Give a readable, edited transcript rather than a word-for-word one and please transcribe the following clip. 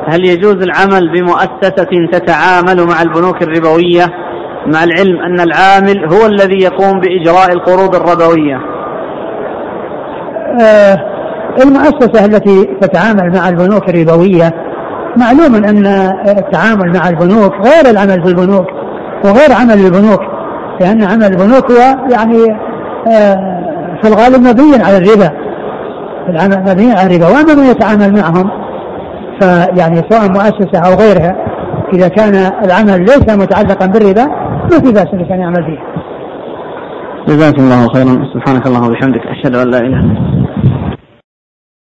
هل يجوز العمل بمؤسسة تتعامل مع البنوك الربوية مع العلم أن العامل هو الذي يقوم بإجراء القروض الربوية؟ المؤسسة التي تتعامل مع البنوك الربوية معلوم أن التعامل مع البنوك غير العمل في البنوك وغير عمل البنوك، لأن عمل البنوك هو يعني في الغالب مبني على الربا، العمل مبني على الربا. وأما من يتعامل معهم فيعني سواء مؤسسة أو غيرها إذا كان العمل ليس متعلقا بالربا ما في بأس إذا كان يعمل فيه. جزاكم الله خيرا. سبحانك اللهم وبحمدك أشهد أن لا إله إلا أنت.